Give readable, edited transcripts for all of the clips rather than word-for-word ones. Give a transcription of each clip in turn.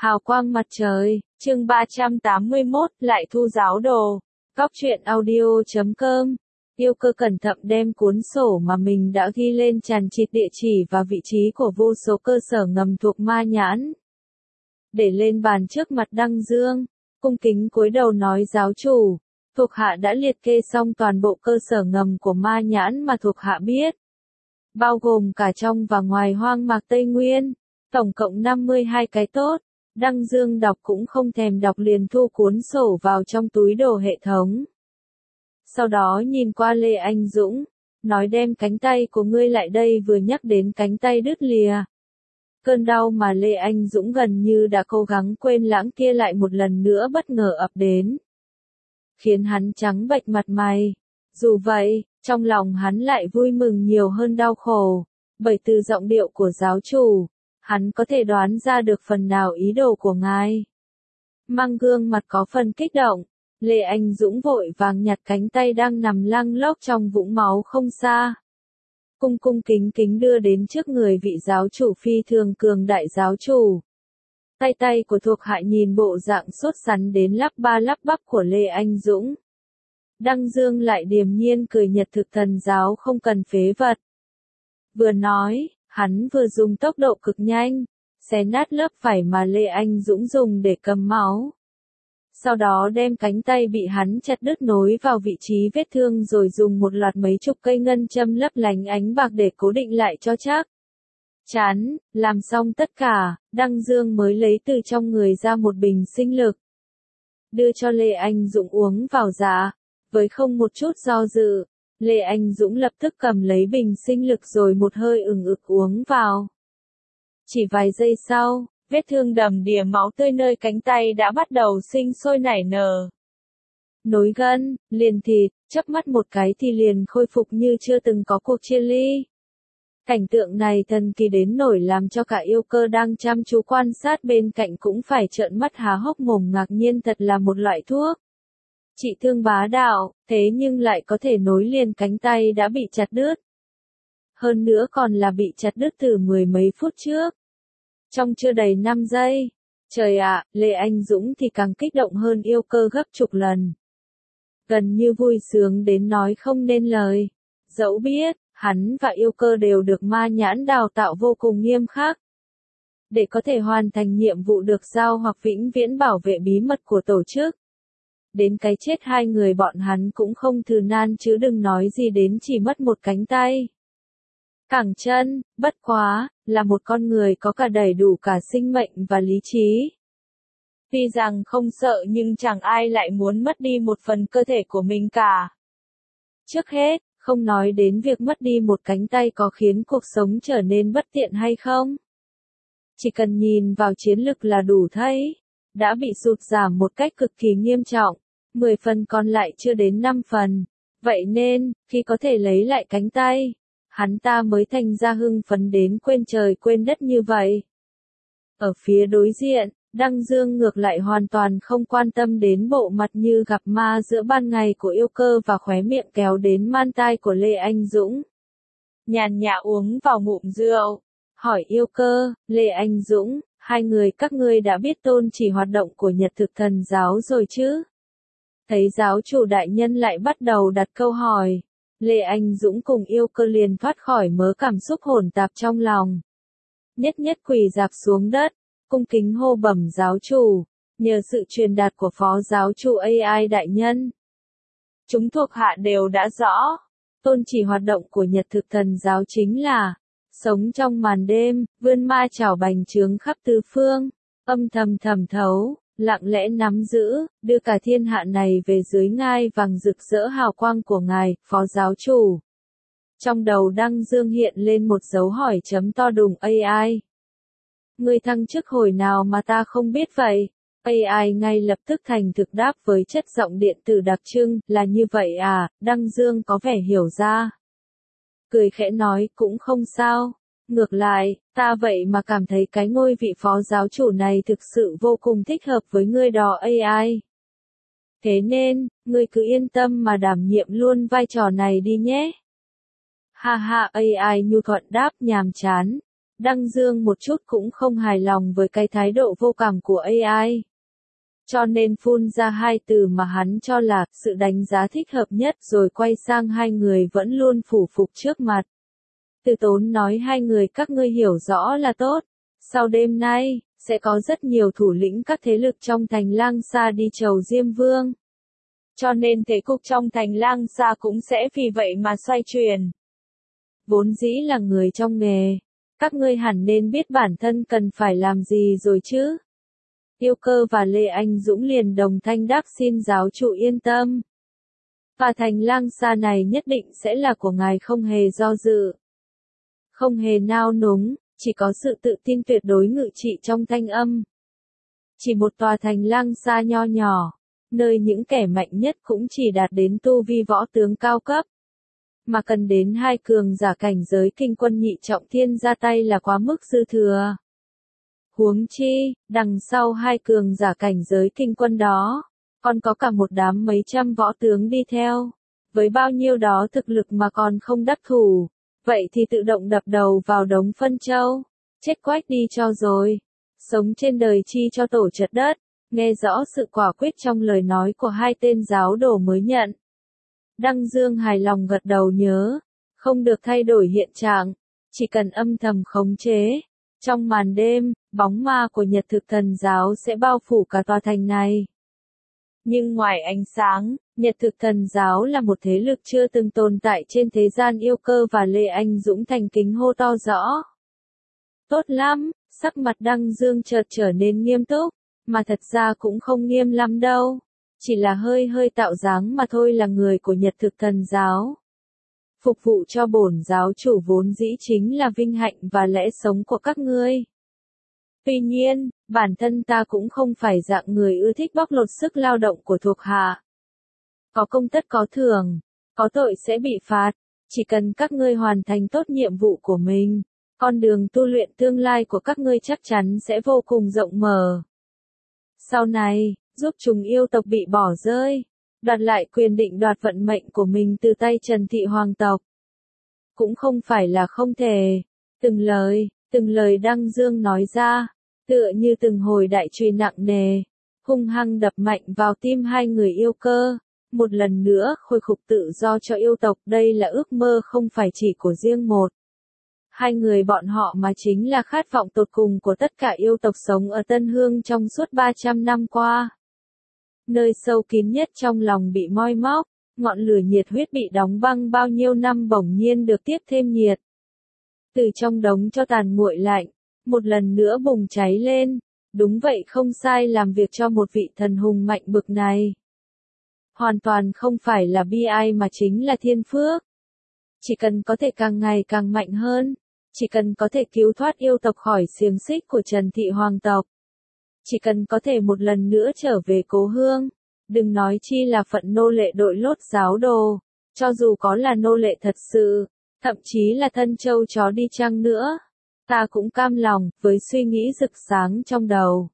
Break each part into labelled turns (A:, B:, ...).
A: Hào quang mặt trời, chương 381, lại thu giáo đồ. Góc truyện audio.com. Yêu cơ cẩn thận đem cuốn sổ mà mình đã ghi lên chằng chịt địa chỉ và vị trí của vô số cơ sở ngầm thuộc Ma Nhãn. Để lên bàn trước mặt Đăng Dương, cung kính cúi đầu nói: giáo chủ, thuộc hạ đã liệt kê xong toàn bộ cơ sở ngầm của Ma Nhãn mà thuộc hạ biết. Bao gồm cả trong và ngoài hoang mạc Tây Nguyên, tổng cộng 52 cái tốt. Đăng Dương đọc cũng không thèm đọc liền thu cuốn sổ vào trong túi đồ hệ thống. Sau đó nhìn qua Lê Anh Dũng, nói: đem cánh tay của ngươi lại đây. Vừa nhắc đến cánh tay đứt lìa, cơn đau mà Lê Anh Dũng gần như đã cố gắng quên lãng kia lại một lần nữa bất ngờ ập đến, khiến hắn trắng bệch mặt mày. Dù vậy, trong lòng hắn lại vui mừng nhiều hơn đau khổ, bởi từ giọng điệu của giáo chủ, hắn có thể đoán ra được phần nào ý đồ của ngài. Mang gương mặt có phần kích động, Lê Anh Dũng vội vàng nhặt cánh tay đang nằm lăng lóc trong vũng máu không xa. Cung cung kính kính đưa đến trước người vị giáo chủ phi thường cường đại giáo chủ. Tay của thuộc hạ nhìn bộ dạng sốt sắng đến lắp ba lắp bắp của Lê Anh Dũng. Đăng Dương lại điềm nhiên cười nhật: thực thần giáo không cần phế vật. Vừa nói, hắn vừa dùng tốc độ cực nhanh, xé nát lớp vải mà Lê Anh Dũng dùng để cầm máu. Sau đó đem cánh tay bị hắn chặt đứt nối vào vị trí vết thương rồi dùng một loạt mấy chục cây ngân châm lấp lánh ánh bạc để cố định lại cho chắc chắn. Làm xong tất cả, Đăng Dương mới lấy từ trong người ra một bình sinh lực, đưa cho Lê Anh Dũng uống vào dạ. Với không một chút do dự, Lê Anh Dũng lập tức cầm lấy bình sinh lực rồi một hơi ừng ực uống vào. Chỉ vài giây sau, vết thương đầm đìa máu tươi nơi cánh tay đã bắt đầu sinh sôi nảy nở. Nối gân, liền thịt, chớp mắt một cái thì liền khôi phục như chưa từng có cuộc chia ly. Cảnh tượng này thần kỳ đến nổi làm cho cả yêu cơ đang chăm chú quan sát bên cạnh cũng phải trợn mắt há hốc mồm ngạc nhiên. Thật là một loại thuốc trị thương bá đạo, thế nhưng lại có thể nối liền cánh tay đã bị chặt đứt. Hơn nữa còn là bị chặt đứt từ mười mấy phút trước. Trong chưa đầy 5 giây. Trời ạ, Lê Anh Dũng thì càng kích động hơn yêu cơ gấp chục lần. Gần như vui sướng đến nói không nên lời. Dẫu biết, hắn và yêu cơ đều được Ma Nhãn đào tạo vô cùng nghiêm khắc, để có thể hoàn thành nhiệm vụ được giao hoặc vĩnh viễn bảo vệ bí mật của tổ chức. Đến cái chết hai người bọn hắn cũng không thừ nan chứ đừng nói gì đến chỉ mất một cánh tay. Cẳng chân, bất quá, là một con người có cả đầy đủ cả sinh mệnh và lý trí. Tuy rằng không sợ nhưng chẳng ai lại muốn mất đi một phần cơ thể của mình cả. Trước hết, không nói đến việc mất đi một cánh tay có khiến cuộc sống trở nên bất tiện hay không. Chỉ cần nhìn vào chiến lực là đủ thấy, đã bị sụt giảm một cách cực kỳ nghiêm trọng, 10 phần còn lại chưa đến 5 phần. Vậy nên, khi có thể lấy lại cánh tay, hắn ta mới thành ra hưng phấn đến quên trời quên đất như vậy. Ở phía đối diện, Đăng Dương ngược lại hoàn toàn không quan tâm đến bộ mặt như gặp ma giữa ban ngày của yêu cơ và khóe miệng kéo đến man tai của Lê Anh Dũng. Nhàn nhã uống vào ngụm rượu, hỏi yêu cơ: Lê Anh Dũng, hai người các ngươi đã biết tôn chỉ hoạt động của Nhật Thực Thần Giáo rồi chứ? Thấy giáo chủ đại nhân lại bắt đầu đặt câu hỏi, Lê Anh Dũng cùng yêu cơ liền thoát khỏi mớ cảm xúc hỗn tạp trong lòng. Nhất nhất quỳ rạp xuống đất, cung kính hô bẩm giáo chủ, nhờ sự truyền đạt của phó giáo chủ AI đại nhân, chúng thuộc hạ đều đã rõ. Tôn chỉ hoạt động của Nhật Thực Thần Giáo chính là sống trong màn đêm, vươn ma chảo bành trướng khắp tứ phương, âm thầm thẩm thấu, lặng lẽ nắm giữ, đưa cả thiên hạ này về dưới ngai vàng rực rỡ hào quang của ngài, phó giáo chủ. Trong đầu Đăng Dương hiện lên một dấu hỏi chấm to đùng. AI, ngươi thăng chức hồi nào mà ta không biết vậy? AI ngay lập tức thành thực đáp với chất giọng điện tử đặc trưng: là như vậy à? Đăng Dương có vẻ hiểu ra, cười khẽ nói: cũng không sao. Ngược lại, ta vậy mà cảm thấy cái ngôi vị phó giáo chủ này thực sự vô cùng thích hợp với ngươi đó AI. Thế nên, ngươi cứ yên tâm mà đảm nhiệm luôn vai trò này đi nhé. Ha ha, AI nhu thuận đáp nhàm chán. Đăng Dương một chút cũng không hài lòng với cái thái độ vô cảm của AI. Cho nên phun ra hai từ mà hắn cho là sự đánh giá thích hợp nhất rồi quay sang hai người vẫn luôn phủ phục trước mặt. Từ Tốn nói hai người các ngươi hiểu rõ là tốt. Sau đêm nay, sẽ có rất nhiều thủ lĩnh các thế lực trong thành Lang Sa đi chầu Diêm Vương. Cho nên thế cục trong thành Lang Sa cũng sẽ vì vậy mà xoay chuyển. Vốn dĩ là người trong nghề. Các ngươi hẳn nên biết bản thân cần phải làm gì rồi chứ. Yêu Cơ và Lê Anh Dũng liền đồng thanh đáp xin giáo chủ yên tâm. Và thành Lang Sa này nhất định sẽ là của ngài không hề do dự. Không hề nao núng, chỉ có sự tự tin tuyệt đối ngự trị trong thanh âm. Chỉ một tòa thành Lang Sa nho nhỏ, nơi những kẻ mạnh nhất cũng chỉ đạt đến tu vi võ tướng cao cấp. Mà cần đến hai cường giả cảnh giới kinh quân nhị trọng thiên ra tay là quá mức dư thừa. Huống chi, đằng sau hai cường giả cảnh giới kinh quân đó, còn có cả một đám mấy trăm võ tướng đi theo. Với bao nhiêu đó thực lực mà còn không đắc thủ, vậy thì tự động đập đầu vào đống phân châu, chết quách đi cho rồi. Sống trên đời chi cho tổ chật đất, nghe rõ sự quả quyết trong lời nói của hai tên giáo đồ mới nhận. Đăng Dương hài lòng gật đầu nhớ, không được thay đổi hiện trạng, chỉ cần âm thầm khống chế. Trong màn đêm, bóng ma của Nhật Thực Thần Giáo sẽ bao phủ cả tòa thành này. Nhưng ngoài ánh sáng, Nhật Thực Thần Giáo là một thế lực chưa từng tồn tại trên thế gian. Yêu Cơ và Lê Anh Dũng thành kính hô to rõ. Tốt lắm, sắc mặt Đăng Dương chợt trở nên nghiêm túc, mà thật ra cũng không nghiêm lắm đâu. Chỉ là hơi tạo dáng mà thôi. Là người của Nhật Thực Thần Giáo. Phục vụ cho bổn giáo chủ vốn dĩ chính là vinh hạnh và lẽ sống của các ngươi. Tuy nhiên, bản thân ta cũng không phải dạng người ưa thích bóc lột sức lao động của thuộc hạ. Có công tất có thưởng, có tội sẽ bị phạt, chỉ cần các ngươi hoàn thành tốt nhiệm vụ của mình, con đường tu luyện tương lai của các ngươi chắc chắn sẽ vô cùng rộng mở. Sau này, giúp chúng yêu tộc bị bỏ rơi, đoạt lại quyền định đoạt vận mệnh của mình từ tay Trần Thị Hoàng tộc. Cũng không phải là không thể. Từng lời Đăng Dương nói ra, tựa như từng hồi đại chùy nặng nề, hung hăng đập mạnh vào tim hai người Yêu Cơ. Một lần nữa khôi phục tự do cho yêu tộc, đây là ước mơ không phải chỉ của riêng một. Hai người bọn họ mà chính là khát vọng tột cùng của tất cả yêu tộc sống ở Tân Hương trong suốt 300 năm qua. Nơi sâu kín nhất trong lòng bị moi móc, ngọn lửa nhiệt huyết bị đóng băng bao nhiêu năm bỗng nhiên được tiếp thêm nhiệt. Từ trong đống cho tàn nguội lạnh, một lần nữa bùng cháy lên. Đúng vậy, không sai, làm việc cho một vị thần hùng mạnh bực này. Hoàn toàn không phải là bi ai mà chính là thiên phước. Chỉ cần có thể càng ngày càng mạnh hơn, chỉ cần có thể cứu thoát yêu tộc khỏi xiềng xích của Trần Thị Hoàng tộc, chỉ cần có thể một lần nữa trở về cố hương, đừng nói chi là phận nô lệ đội lốt giáo đồ, cho dù có là nô lệ thật sự, thậm chí là thân châu chó đi chăng nữa, ta cũng cam lòng. Với suy nghĩ rực sáng trong đầu,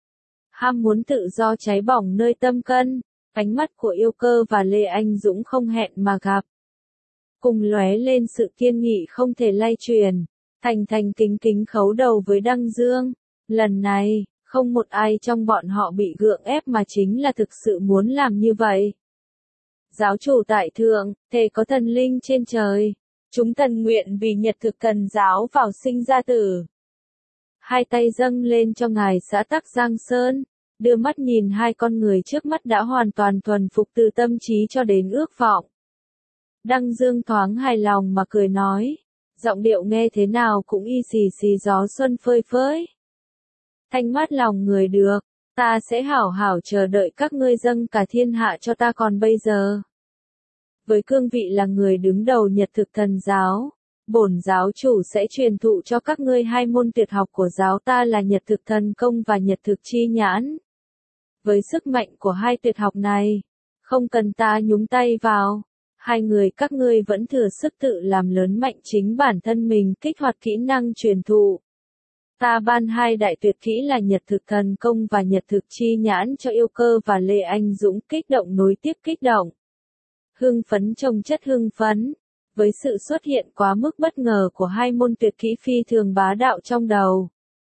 A: ham muốn tự do cháy bỏng nơi tâm cân, ánh mắt của Yêu Cơ và Lê Anh Dũng không hẹn mà gặp, cùng lóe lên sự kiên nghị không thể lay truyền. Thành kính kính khấu đầu với Đăng Dương. Lần này, không một ai trong bọn họ bị gượng ép mà chính là thực sự muốn làm như vậy. Giáo chủ tại thượng, thề có thần linh trên trời, chúng thần nguyện vì Nhật Thực Thần Giáo vào sinh ra tử. Hai tay dâng lên cho ngài xã tắc Giang Sơn, đưa mắt nhìn hai con người trước mắt đã hoàn toàn thuần phục từ tâm trí cho đến ước vọng. Đăng Dương thoáng hài lòng mà cười nói, giọng điệu nghe thế nào cũng y xì xì gió xuân phơi phới. Thanh mát lòng người được, ta sẽ hảo hảo chờ đợi các ngươi dâng cả thiên hạ cho ta. Còn bây giờ, với cương vị là người đứng đầu Nhật Thực Thần Giáo, bổn giáo chủ sẽ truyền thụ cho các ngươi hai môn tuyệt học của giáo ta là Nhật Thực Thần Công và Nhật Thực Chi Nhãn. Với sức mạnh của hai tuyệt học này, không cần ta nhúng tay vào, hai người các ngươi vẫn thừa sức tự làm lớn mạnh chính bản thân mình, kích hoạt kỹ năng truyền thụ. Ta ban hai đại tuyệt kỹ là Nhật Thực Thần Công và Nhật Thực Chi Nhãn cho Yêu Cơ và Lê Anh Dũng. Kích động nối tiếp kích động, hưng phấn chồng chất hưng phấn. với sự xuất hiện quá mức bất ngờ của hai môn tuyệt kỹ phi thường bá đạo trong đầu.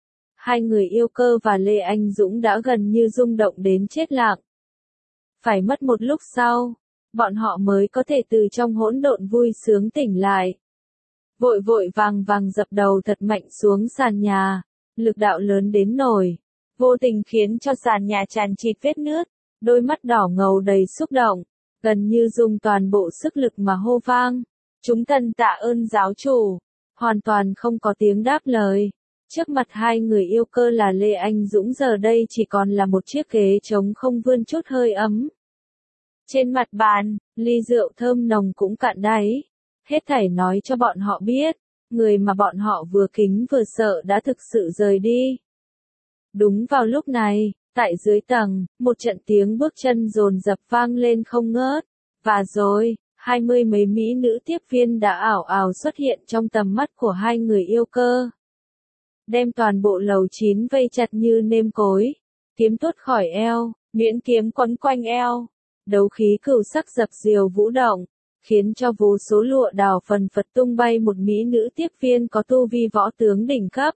A: Hai người Yêu Cơ và Lê Anh Dũng đã gần như rung động đến chết lặng. Phải mất một lúc sau, bọn họ mới có thể từ trong hỗn độn vui sướng tỉnh lại. Vội vội vàng vàng dập đầu thật mạnh xuống sàn nhà, lực đạo lớn đến nổi, vô tình khiến cho sàn nhà tràn chịt vết nứt, đôi mắt đỏ ngầu đầy xúc động, gần như dùng toàn bộ sức lực mà hô vang. Chúng thần tạ ơn giáo chủ, hoàn toàn không có tiếng đáp lời. Trước mặt hai người Yêu Cơ là Lê Anh Dũng giờ đây chỉ còn là một chiếc ghế trống không vươn chút hơi ấm. Trên mặt bàn, ly rượu thơm nồng cũng cạn đáy. Hết thảy nói cho bọn họ biết, người mà bọn họ vừa kính vừa sợ đã thực sự rời đi. Đúng vào lúc này, tại dưới tầng, một trận tiếng bước chân dồn dập vang lên không ngớt. Và rồi, 20 mấy mỹ nữ tiếp viên đã ảo ảo xuất hiện trong tầm mắt của hai người Yêu Cơ. Đem toàn bộ lầu 9 vây chặt như nêm cối, kiếm tuốt khỏi eo, miễn kiếm quấn quanh eo. Đấu khí cửu sắc dập dìu vũ động, khiến cho vô số lụa đào phần phật tung bay. Một mỹ nữ tiếp viên có tu vi võ tướng đỉnh cấp.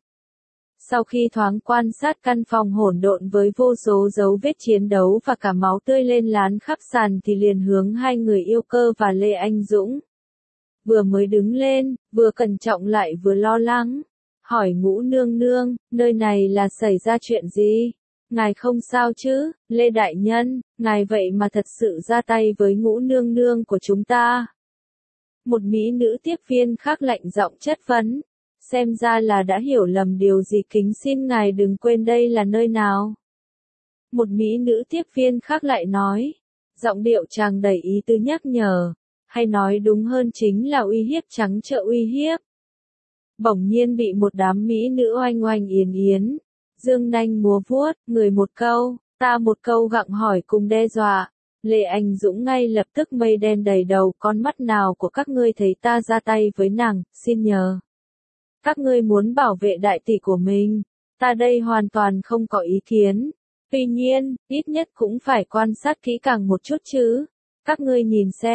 A: Sau khi thoáng quan sát căn phòng hỗn độn với vô số dấu vết chiến đấu và cả máu tươi lên lán khắp sàn thì liền hướng hai người Yêu Cơ và Lê Anh Dũng. Vừa mới đứng lên, vừa cẩn trọng lại vừa lo lắng. Hỏi Ngũ nương nương, nơi này là xảy ra chuyện gì? Ngài không sao chứ, Lê Đại Nhân, ngài vậy mà thật sự ra tay với Ngũ nương nương của chúng ta. Một mỹ nữ tiếp viên khác lạnh giọng chất vấn. Xem ra là đã hiểu lầm điều gì, kính xin ngài đừng quên đây là nơi nào. Một mỹ nữ tiếp viên khác lại nói. Giọng điệu tràn đầy ý tứ nhắc nhở. Hay nói đúng hơn chính là uy hiếp trắng trợn uy hiếp. Bỗng nhiên bị một đám mỹ nữ oanh oanh yến yến. Dương nanh múa vuốt, người một câu, ta một câu gặng hỏi cùng đe dọa. Lê Anh Dũng ngay lập tức mây đen đầy đầu, con mắt nào của các ngươi thấy ta ra tay với nàng, xin nhờ. Các ngươi muốn bảo vệ đại tỷ của mình, ta đây hoàn toàn không có ý kiến. Tuy nhiên, ít nhất cũng phải quan sát kỹ càng một chút chứ. Các ngươi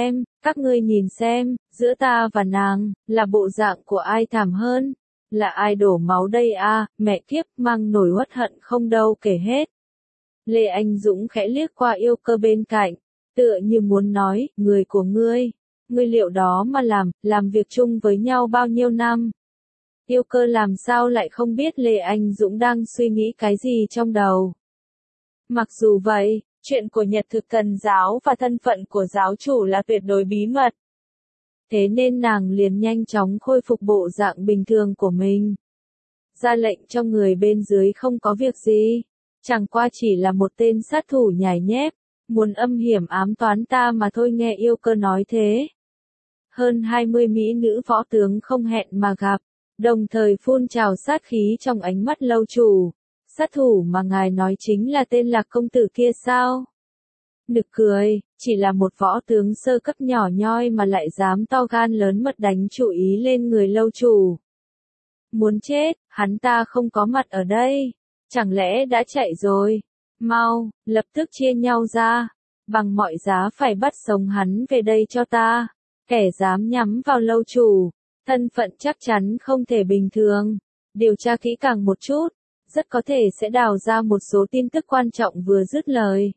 A: nhìn xem, giữa ta và nàng, là bộ dạng của ai thảm hơn? Là ai đổ máu đây à, mẹ kiếp, mang nổi uất hận không đâu kể hết. Lê Anh Dũng khẽ liếc qua Yêu Cơ bên cạnh, tựa như muốn nói, người của ngươi liệu đó mà làm việc chung với nhau bao nhiêu năm. Yêu Cơ làm sao lại không biết Lê Anh Dũng đang suy nghĩ cái gì trong đầu. Mặc dù vậy, chuyện của Nhật Thực Thần giáo và thân phận của giáo chủ là tuyệt đối bí mật. Thế nên nàng liền nhanh chóng khôi phục bộ dạng bình thường của mình. Ra lệnh cho người bên dưới không có việc gì. Chẳng qua chỉ là một tên sát thủ nhảy nhép, muốn âm hiểm ám toán ta mà thôi. Nghe Yêu Cơ nói thế. Hơn 20 mỹ nữ võ tướng không hẹn mà gặp, đồng thời phun trào sát khí trong ánh mắt lâu chủ. Sát thủ mà ngài nói chính là tên Lạc công tử kia sao? Nực cười, chỉ là một võ tướng sơ cấp nhỏ nhoi mà lại dám to gan lớn mật đánh chủ ý lên người lâu chủ. Muốn chết, hắn ta không có mặt ở đây. Chẳng lẽ đã chạy rồi? Mau, lập tức chia nhau ra. Bằng mọi giá phải bắt sống hắn về đây cho ta. Kẻ dám nhắm vào lâu chủ, thân phận chắc chắn không thể bình thường. Điều tra kỹ càng một chút, rất có thể sẽ đào ra một số tin tức quan trọng. Vừa dứt lời,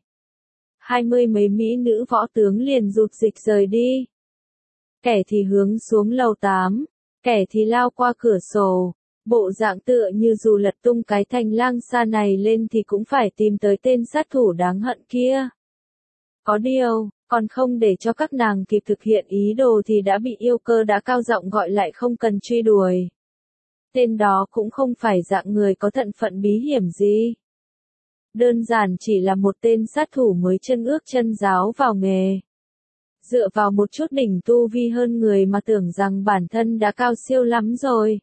A: 20 mấy mỹ nữ võ tướng liền rụt dịch rời đi. Kẻ thì hướng xuống lầu 8, kẻ thì lao qua cửa sổ, bộ dạng tựa như dù lật tung cái thành lang xa này lên thì cũng phải tìm tới tên sát thủ đáng hận kia. Có điều, còn không để cho các nàng kịp thực hiện ý đồ thì đã bị Yêu Cơ đã cao giọng gọi lại, không cần truy đuổi. Tên đó cũng không phải dạng người có thân phận bí hiểm gì. Đơn giản chỉ là một tên sát thủ mới chân ước chân giáo vào nghề. Dựa vào một chút đỉnh tu vi hơn người mà tưởng rằng bản thân đã cao siêu lắm rồi.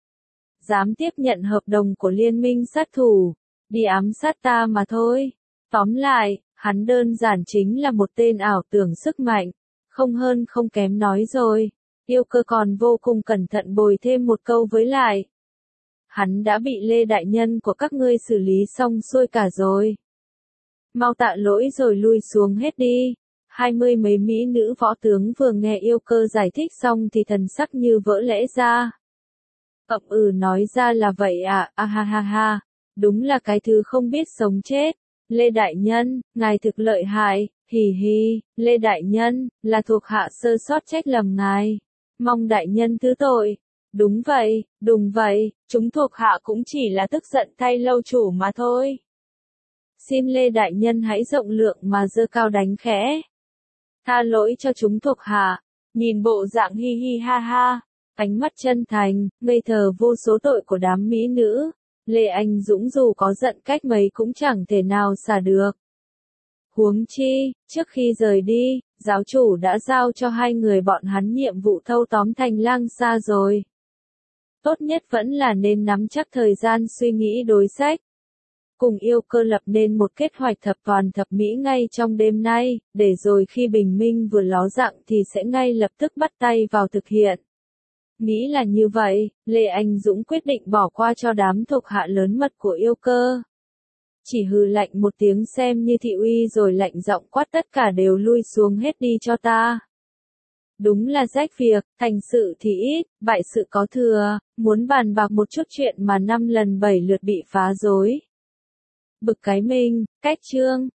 A: Dám tiếp nhận hợp đồng của liên minh sát thủ, đi ám sát ta mà thôi. Tóm lại, hắn đơn giản chính là một tên ảo tưởng sức mạnh, không hơn không kém nói rồi. Yêu Cơ còn vô cùng cẩn thận bồi thêm một câu với lại. Hắn đã bị Lê Đại Nhân của các ngươi xử lý xong xuôi cả rồi. Mau tạ lỗi rồi lui xuống hết đi. 20 mấy mỹ nữ võ tướng vừa nghe Yêu Cơ giải thích xong thì thần sắc như vỡ lẽ ra. Nói ra là vậy à, ha ha ha, đúng là cái thứ không biết sống chết. Lê Đại Nhân, ngài thực lợi hại, hì hì, Lê Đại Nhân, là thuộc hạ sơ sót trách lầm ngài. Mong Đại Nhân thứ tội. Đúng vậy, chúng thuộc hạ cũng chỉ là tức giận thay lâu chủ mà thôi. Xin Lê Đại Nhân hãy rộng lượng mà giơ cao đánh khẽ. Tha lỗi cho chúng thuộc hạ, nhìn bộ dạng hi hi ha ha, ánh mắt chân thành, ngây thờ vô số tội của đám mỹ nữ. Lê Anh Dũng dù có giận cách mấy cũng chẳng thể nào xả được. Huống chi, trước khi rời đi, giáo chủ đã giao cho hai người bọn hắn nhiệm vụ thâu tóm Thành Lang Sa rồi. Tốt nhất vẫn là nên nắm chắc thời gian suy nghĩ đối sách. Cùng Yêu Cơ lập nên một kế hoạch thập toàn thập mỹ ngay trong đêm nay, để rồi khi bình minh vừa ló dạng thì sẽ ngay lập tức bắt tay vào thực hiện. Nghĩ là như vậy, Lê Anh Dũng quyết định bỏ qua cho đám thuộc hạ lớn mật của Yêu Cơ. Chỉ hừ lạnh một tiếng xem như thị uy rồi lạnh giọng quát tất cả đều lui xuống hết đi cho ta. Đúng là rách việc, thành sự thì ít, bại sự có thừa, muốn bàn bạc một chút chuyện mà 5 lần 7 lượt bị phá rối. Bực cái mình, cách chương.